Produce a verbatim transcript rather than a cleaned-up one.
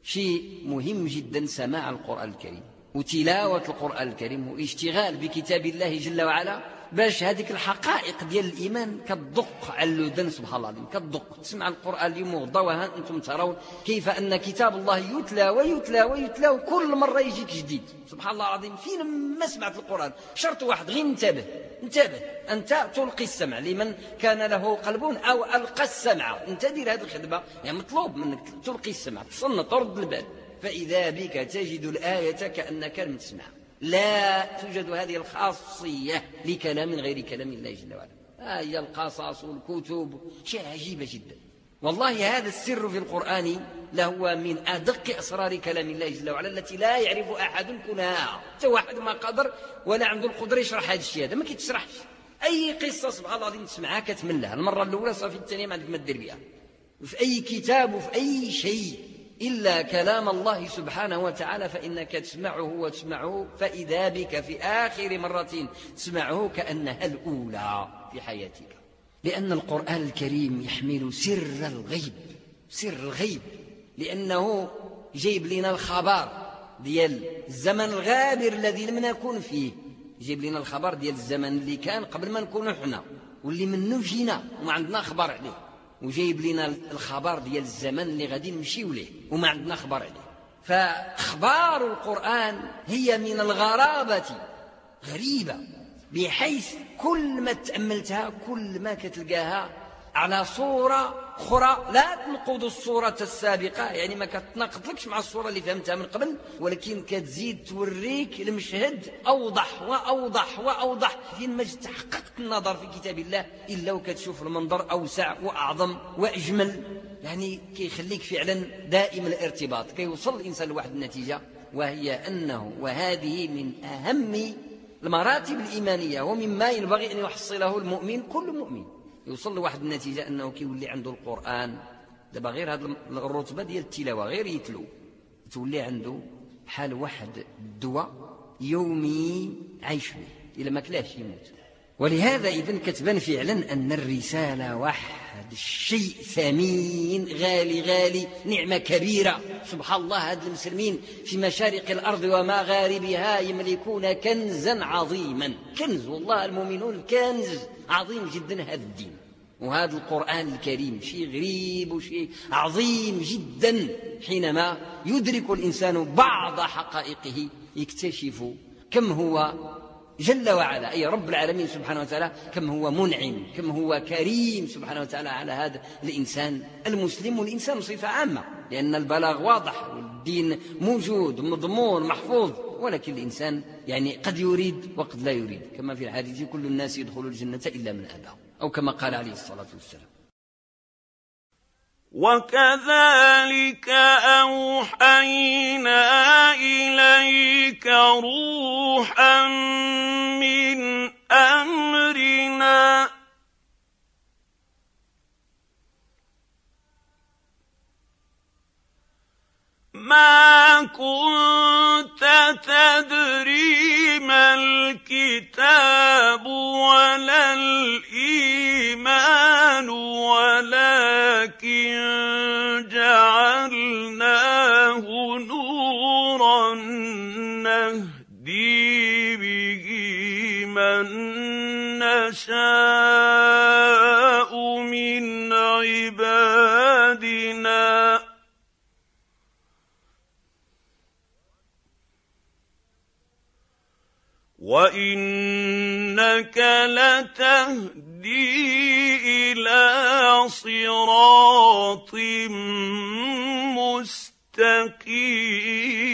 شيء مهم جدا سماع القرآن الكريم وتلاوة القرآن الكريم واشتغال بكتاب الله جل وعلا، باش هذيك الحقائق ديال الإيمان كتدق على الودن. سبحان الله العظيم، كتدق تسمع القرآن اليوم وغدا، وها أنتم ترون كيف أن كتاب الله يتلى ويتلى ويتلى وكل مرة يجيك جديد. سبحان الله العظيم، فين ما سمعت القرآن شرط واحد، غير انتبه انتبه أنت تلقي السمع لمن كان له قلب أو ألقى السمع. أنت دير هذه الخدمة، يعني مطلوب منك تلقي السمع، تصنت ترد البال، فإذا بك تجد الآية كأنك لم تسمع. لا توجد هذه الخاصية لكلام غير كلام الله جل وعلا. هي القصص والكتب شيء عجيبة جدا والله. هذا السر في القرآن لهو من أدق أسرار كلام الله جل وعلا التي لا يعرف أحد كنها. حتى واحد ما قدر ولا عنده القدرة يشرح هذا الشيء، هذا ما كيتشرحش. أي قصة سبحان الله العظيم تسمعها كتملها، المرة الأولى صافي، الثانية ما عندك ما دير بها. في أي كتاب وفي أي شيء إلا كلام الله سبحانه وتعالى فإنك تسمعه وتسمعه، فإذا بك في آخر مرة تسمعه كأنها الأولى في حياتك. لأن القرآن الكريم يحمل سر الغيب، سر الغيب، لأنه جايب لنا الخبر ديال الزمن الغابر الذي لم نكن فيه، جايب لنا الخبر ديال الزمن اللي كان قبل ما نكونوا حنا واللي منه جينا وما عندنا خبر عليه، وجايب لنا الخبر ديال الزمن اللي غادي نمشيو ليه وما عندنا خبر عليه. فأخبار القرآن هي من الغرابة غريبة، بحيث كل ما تأملتها كل ما كتلقاها على صورة أخرى لا تنقض الصورة السابقة، يعني ما كتناقضلكش مع الصورة اللي فهمتها من قبل، ولكن كتزيد توريك المشهد أوضح وأوضح وأوضح. فين ما تحققت النظر في كتاب الله إلا وكتشوف المنظر أوسع وأعظم وأجمل، يعني كيخليك فعلا دائم الارتباط، كيوصل الإنسان لواحد النتيجة، وهي أنه وهذه من أهم المراتب الإيمانية ومما ينبغي أن يحصله المؤمن، كل مؤمن يوصل لواحد النتيجة أنه كيولي عنده القرآن. دابا غير هذه الرتبة ديال التلاوة غير يتلو، تولي عنده بحال واحد الدواء يومي عايش به، إلا ما كلاش يموت. ولهذا إذن كتبان فعلا أن الرسالة واحد الشيء ثمين غالي غالي، نعمة كبيرة. سبحان الله، هاد المسلمين في مشارق الأرض ومغاربها يملكون كنزا عظيما، كنز والله، المؤمنون كنز عظيم جدا هذا الدين وهذا القرآن الكريم، شيء غريب وشيء عظيم جدا. حينما يدرك الإنسان بعض حقائقه يكتشف كم هو جل وعلا، أي رب العالمين سبحانه وتعالى، كم هو منعم، كم هو كريم سبحانه وتعالى على هذا الإنسان المسلم والإنسان بصفة عامة، لأن البلاغ واضح والدين موجود مضمون محفوظ، ولكن الإنسان يعني قد يريد وقد لا يريد، كما في الحديث كل الناس يدخل الجنة إلا من أبى، أو كما قال عليه الصلاة والسلام. وكذلك أوحينا إليك روحا من أمرنا ما كنت تدري ما الكتاب ولا الإيمان ولكن جعلناه نورا نهدي به من نشاء من عبادنا وإنك لتهدي إلى صراط مستقيم.